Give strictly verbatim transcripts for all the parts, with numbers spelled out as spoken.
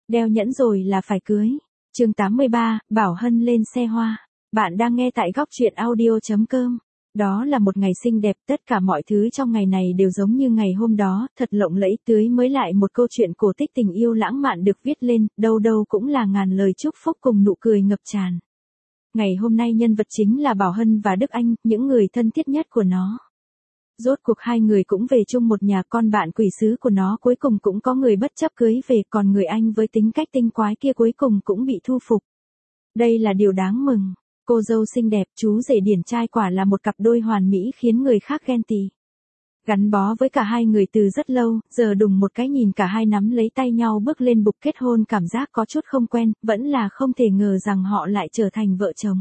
Đeo nhẫn rồi là phải cưới. Chương tám mươi ba, Bảo Hân lên xe hoa. Bạn đang nghe tại góc truyện audio chấm com. Đó là một ngày xinh đẹp, tất cả mọi thứ trong ngày này đều giống như ngày hôm đó, thật lộng lẫy tưới mới lại một câu chuyện cổ tích tình yêu lãng mạn được viết lên, đâu đâu cũng là ngàn lời chúc phúc cùng nụ cười ngập tràn. Ngày hôm nay nhân vật chính là Bảo Hân và Đức Anh, những người thân thiết nhất của nó. Rốt cuộc hai người cũng về chung một nhà, con bạn quỷ sứ của nó cuối cùng cũng có người bất chấp cưới về, còn người anh với tính cách tinh quái kia cuối cùng cũng bị thu phục. Đây là điều đáng mừng. Cô dâu xinh đẹp, chú rể điển trai, quả là một cặp đôi hoàn mỹ khiến người khác ghen tị. Gắn bó với cả hai người từ rất lâu, giờ đùng một cái nhìn cả hai nắm lấy tay nhau bước lên bục kết hôn, cảm giác có chút không quen, vẫn là không thể ngờ rằng họ lại trở thành vợ chồng.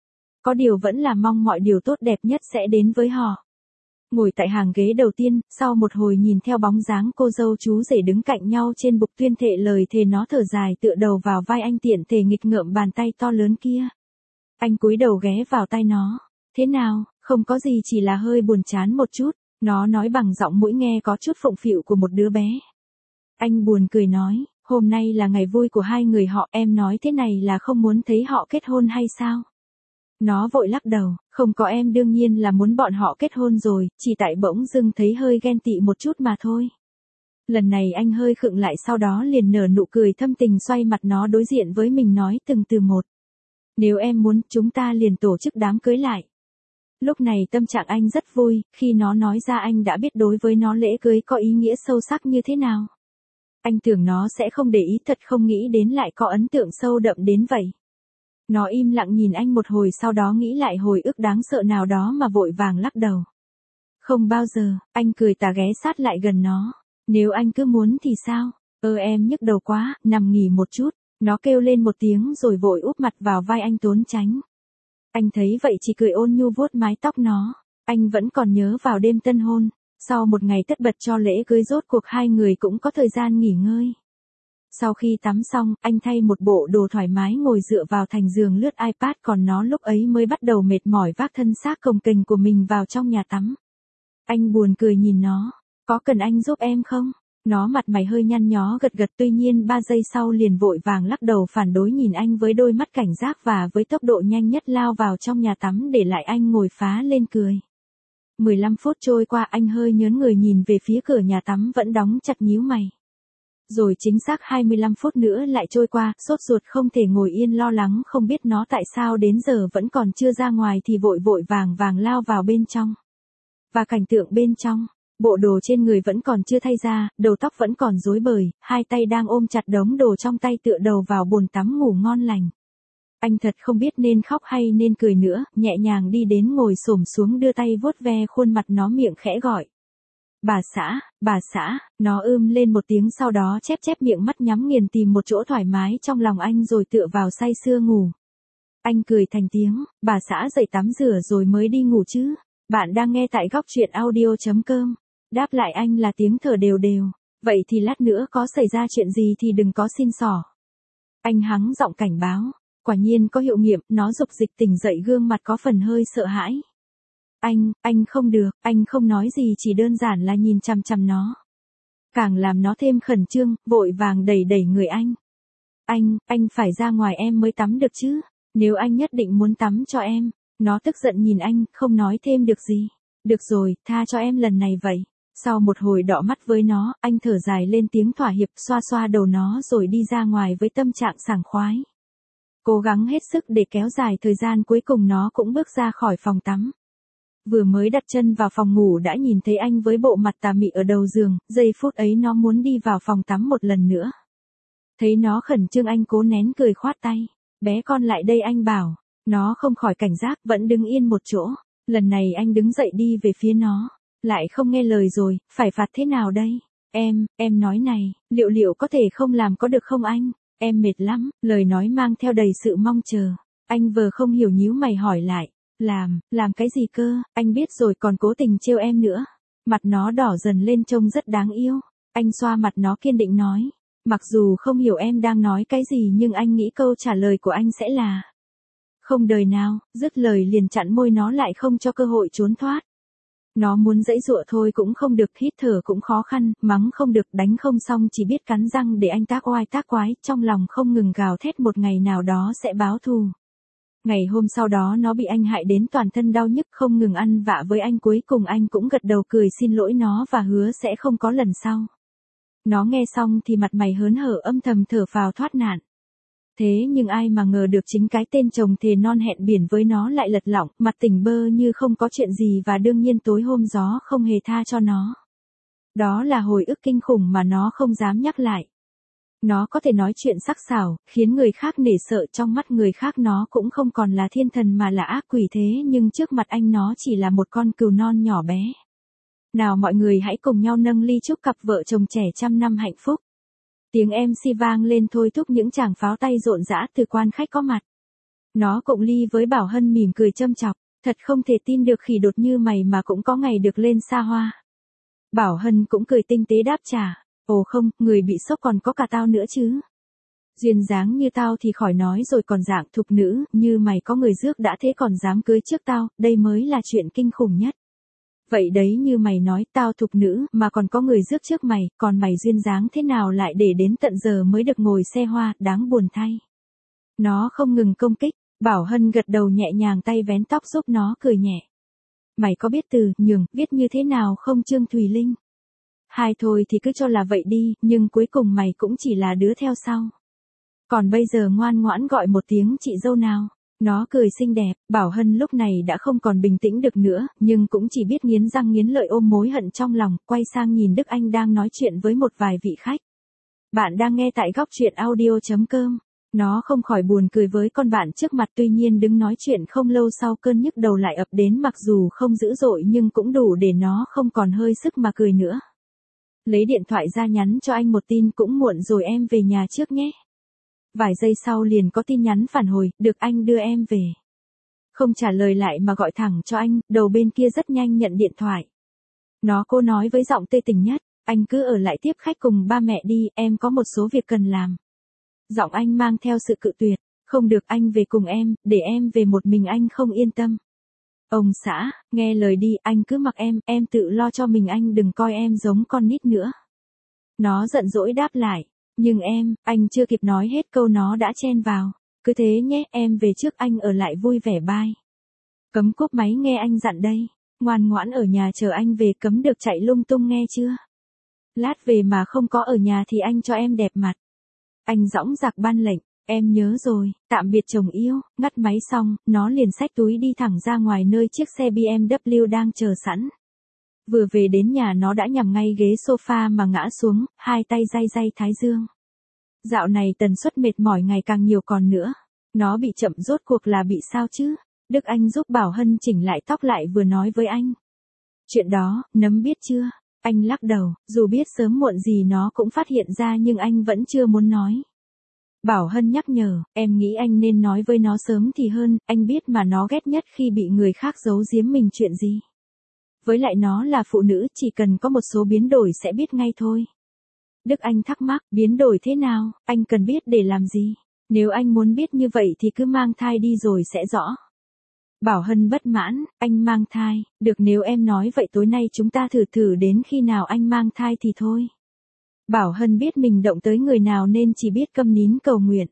Có điều vẫn là mong mọi điều tốt đẹp nhất sẽ đến với họ. Ngồi tại hàng ghế đầu tiên, sau một hồi nhìn theo bóng dáng cô dâu chú rể đứng cạnh nhau trên bục tuyên thệ lời thề, nó thở dài tựa đầu vào vai anh, tiện thể nghịch ngợm bàn tay to lớn kia. Anh cúi đầu ghé vào tai nó. Thế nào, không có gì, chỉ là hơi buồn chán một chút. Nó nói bằng giọng mũi nghe có chút phụng phịu của một đứa bé. Anh buồn cười nói, hôm nay là ngày vui của hai người họ, em nói thế này là không muốn thấy họ kết hôn hay sao? Nó vội lắc đầu, không có, em đương nhiên là muốn bọn họ kết hôn rồi, chỉ tại bỗng dưng thấy hơi ghen tị một chút mà thôi. Lần này anh hơi khựng lại, sau đó liền nở nụ cười thâm tình, xoay mặt nó đối diện với mình nói từng từ một. Nếu em muốn, chúng ta liền tổ chức đám cưới lại. Lúc này tâm trạng anh rất vui, khi nó nói ra anh đã biết đối với nó lễ cưới có ý nghĩa sâu sắc như thế nào. Anh tưởng nó sẽ không để ý, thật không nghĩ đến lại có ấn tượng sâu đậm đến vậy. Nó im lặng nhìn anh một hồi, sau đó nghĩ lại hồi ức đáng sợ nào đó mà vội vàng lắc đầu. Không bao giờ. Anh cười tà ghé sát lại gần nó. Nếu anh cứ muốn thì sao? Ơ em nhức đầu quá, nằm nghỉ một chút. Nó kêu lên một tiếng rồi vội úp mặt vào vai anh trốn tránh. Anh thấy vậy chỉ cười ôn nhu vuốt mái tóc nó. Anh vẫn còn nhớ vào đêm tân hôn. Sau một ngày tất bật cho lễ cưới, rốt cuộc hai người cũng có thời gian nghỉ ngơi. Sau khi tắm xong, anh thay một bộ đồ thoải mái ngồi dựa vào thành giường lướt iPad, còn nó lúc ấy mới bắt đầu mệt mỏi vác thân xác cồng kềnh của mình vào trong nhà tắm. Anh buồn cười nhìn nó, có cần anh giúp em không? Nó mặt mày hơi nhăn nhó gật gật, tuy nhiên ba giây sau liền vội vàng lắc đầu phản đối nhìn anh với đôi mắt cảnh giác, và với tốc độ nhanh nhất lao vào trong nhà tắm để lại anh ngồi phá lên cười. mười lăm phút trôi qua, anh hơi nhớn người nhìn về phía cửa nhà tắm vẫn đóng chặt, nhíu mày. Rồi chính xác hai mươi lăm phút nữa lại trôi qua, sốt ruột không thể ngồi yên, lo lắng không biết nó tại sao đến giờ vẫn còn chưa ra ngoài thì vội vội vàng vàng lao vào bên trong. Và cảnh tượng bên trong, bộ đồ trên người vẫn còn chưa thay ra, đầu tóc vẫn còn rối bời, hai tay đang ôm chặt đống đồ trong tay, tựa đầu vào bồn tắm ngủ ngon lành. Anh thật không biết nên khóc hay nên cười nữa, nhẹ nhàng đi đến ngồi xổm xuống đưa tay vuốt ve khuôn mặt nó, miệng khẽ gọi. Bà xã, bà xã, nó ưm lên một tiếng, sau đó chép chép miệng, mắt nhắm nghiền tìm một chỗ thoải mái trong lòng anh rồi tựa vào say sưa ngủ. Anh cười thành tiếng, bà xã dậy tắm rửa rồi mới đi ngủ chứ? Bạn đang nghe tại góc truyện audio chấm com. Đáp lại anh là tiếng thở đều đều. Vậy thì lát nữa có xảy ra chuyện gì thì đừng có xin xỏ. Anh hắng giọng cảnh báo. Quả nhiên có hiệu nghiệm, nó dục dịch tỉnh dậy, gương mặt có phần hơi sợ hãi. Anh, anh không được, anh không nói gì, chỉ đơn giản là nhìn chằm chằm nó. Càng làm nó thêm khẩn trương, vội vàng đẩy đẩy người anh. Anh, anh phải ra ngoài em mới tắm được chứ, nếu anh nhất định muốn tắm cho em. Nó tức giận nhìn anh, không nói thêm được gì. Được rồi, tha cho em lần này vậy. Sau một hồi đọ mắt với nó, anh thở dài lên tiếng thỏa hiệp, xoa xoa đầu nó rồi đi ra ngoài với tâm trạng sảng khoái. Cố gắng hết sức để kéo dài thời gian, cuối cùng nó cũng bước ra khỏi phòng tắm. Vừa mới đặt chân vào phòng ngủ đã nhìn thấy anh với bộ mặt tà mị ở đầu giường, giây phút ấy nó muốn đi vào phòng tắm một lần nữa. Thấy nó khẩn trương, anh cố nén cười khoát tay. Bé con lại đây, anh bảo. Nó không khỏi cảnh giác, vẫn đứng yên một chỗ. Lần này anh đứng dậy đi về phía nó. Lại không nghe lời rồi, phải phạt thế nào đây? Em, em nói này, liệu liệu có thể không làm có được không anh? Em mệt lắm, lời nói mang theo đầy sự mong chờ. Anh vờ không hiểu nhíu mày hỏi lại. Làm, làm cái gì cơ? Anh biết rồi còn cố tình trêu em nữa. Mặt nó đỏ dần lên, trông rất đáng yêu. Anh xoa mặt nó kiên định nói. Mặc dù không hiểu em đang nói cái gì, nhưng anh nghĩ câu trả lời của anh sẽ là không đời nào. Dứt lời liền chặn môi nó lại, không cho cơ hội trốn thoát. Nó muốn giãy giụa thôi cũng không được, hít thở cũng khó khăn, mắng không được, đánh không xong chỉ biết cắn răng để anh tác oai tác quái, trong lòng không ngừng gào thét một ngày nào đó sẽ báo thù. Ngày hôm sau đó nó bị anh hại đến toàn thân đau nhức, không ngừng ăn vạ với anh, cuối cùng anh cũng gật đầu cười xin lỗi nó và hứa sẽ không có lần sau. Nó nghe xong thì mặt mày hớn hở, âm thầm thở phào thoát nạn. Thế nhưng ai mà ngờ được chính cái tên chồng thề non hẹn biển với nó lại lật lọng, mặt tỉnh bơ như không có chuyện gì, và đương nhiên tối hôm gió không hề tha cho nó. Đó là hồi ức kinh khủng mà nó không dám nhắc lại. Nó có thể nói chuyện sắc sảo, khiến người khác nể sợ, trong mắt người khác nó cũng không còn là thiên thần mà là ác quỷ, thế nhưng trước mặt anh nó chỉ là một con cừu non nhỏ bé. Nào mọi người hãy cùng nhau nâng ly chúc cặp vợ chồng trẻ trăm năm hạnh phúc. Tiếng em xê vang lên thôi thúc những tràng pháo tay rộn rã từ quan khách có mặt. Nó cộng ly với Bảo Hân mỉm cười châm chọc, thật không thể tin được khỉ đột như mày mà cũng có ngày được lên xa hoa. Bảo Hân cũng cười tinh tế đáp trả, ồ không, người bị sốc còn có cả tao nữa chứ. Duyên dáng như tao thì khỏi nói rồi, còn dạng thục nữ như mày có người rước đã thế còn dám cưới trước tao, đây mới là chuyện kinh khủng nhất. Vậy đấy, như mày nói, tao thục nữ mà còn có người rước trước mày, còn mày duyên dáng thế nào lại để đến tận giờ mới được ngồi xe hoa, đáng buồn thay. Nó không ngừng công kích, Bảo Hân gật đầu nhẹ nhàng tay vén tóc giúp nó cười nhẹ. Mày có biết từ nhường viết như thế nào không Trương Thùy Linh? Hai thôi thì cứ cho là vậy đi, nhưng cuối cùng mày cũng chỉ là đứa theo sau. Còn bây giờ ngoan ngoãn gọi một tiếng chị dâu nào. Nó cười xinh đẹp, Bảo Hân lúc này đã không còn bình tĩnh được nữa, nhưng cũng chỉ biết nghiến răng nghiến lợi ôm mối hận trong lòng, quay sang nhìn Đức Anh đang nói chuyện với một vài vị khách. Bạn đang nghe tại góc truyện audio chấm com. Nó không khỏi buồn cười với con bạn trước mặt, tuy nhiên đứng nói chuyện không lâu sau cơn nhức đầu lại ập đến, mặc dù không dữ dội nhưng cũng đủ để nó không còn hơi sức mà cười nữa. Lấy điện thoại ra nhắn cho anh một tin, cũng muộn rồi em về nhà trước nhé. Vài giây sau liền có tin nhắn phản hồi, được anh đưa em về. Không trả lời lại mà gọi thẳng cho anh, đầu bên kia rất nhanh nhận điện thoại. Nó cô nói với giọng tươi tỉnh nhất, anh cứ ở lại tiếp khách cùng ba mẹ đi, em có một số việc cần làm. Giọng anh mang theo sự cự tuyệt, không được, anh về cùng em, để em về một mình anh không yên tâm. Ông xã, nghe lời đi, anh cứ mặc em, em tự lo cho mình, anh đừng coi em giống con nít nữa. Nó giận dỗi đáp lại. Nhưng em, anh chưa kịp nói hết câu nó đã chen vào. Cứ thế nhé, em về trước, anh ở lại vui vẻ bye. Cấm cúp máy nghe anh dặn đây. Ngoan ngoãn ở nhà chờ anh về, cấm được chạy lung tung nghe chưa? Lát về mà không có ở nhà thì anh cho em đẹp mặt. Anh dõng dạc ban lệnh, em nhớ rồi, tạm biệt chồng yêu. Ngắt máy xong, nó liền xách túi đi thẳng ra ngoài nơi chiếc xe bê em vê đang chờ sẵn. Vừa về đến nhà nó đã nhằm ngay ghế sofa mà ngã xuống, hai tay day day thái dương. Dạo này tần suất mệt mỏi ngày càng nhiều, còn nữa. Nó bị chậm rốt cuộc là bị sao chứ? Đức Anh giúp Bảo Hân chỉnh lại tóc lại vừa nói với anh. Chuyện đó, nấm biết chưa? Anh lắc đầu, dù biết sớm muộn gì nó cũng phát hiện ra nhưng anh vẫn chưa muốn nói. Bảo Hân nhắc nhở, em nghĩ anh nên nói với nó sớm thì hơn, anh biết mà nó ghét nhất khi bị người khác giấu giếm mình chuyện gì. Với lại nó là phụ nữ, chỉ cần có một số biến đổi sẽ biết ngay thôi. Đức Anh thắc mắc, biến đổi thế nào, anh cần biết để làm gì? Nếu anh muốn biết như vậy thì cứ mang thai đi rồi sẽ rõ. Bảo Hân bất mãn, anh mang thai, được, nếu em nói vậy tối nay chúng ta thử thử đến khi nào anh mang thai thì thôi. Bảo Hân biết mình động tới người nào nên chỉ biết câm nín cầu nguyện.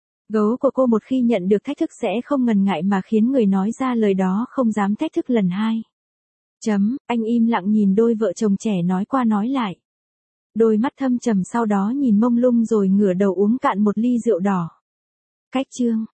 Gấu của cô một khi nhận được thách thức sẽ không ngần ngại mà khiến người nói ra lời đó không dám thách thức lần hai. Chấm, anh im lặng nhìn đôi vợ chồng trẻ nói qua nói lại. Đôi mắt thâm trầm sau đó nhìn mông lung rồi ngửa đầu uống cạn một ly rượu đỏ. Cách chương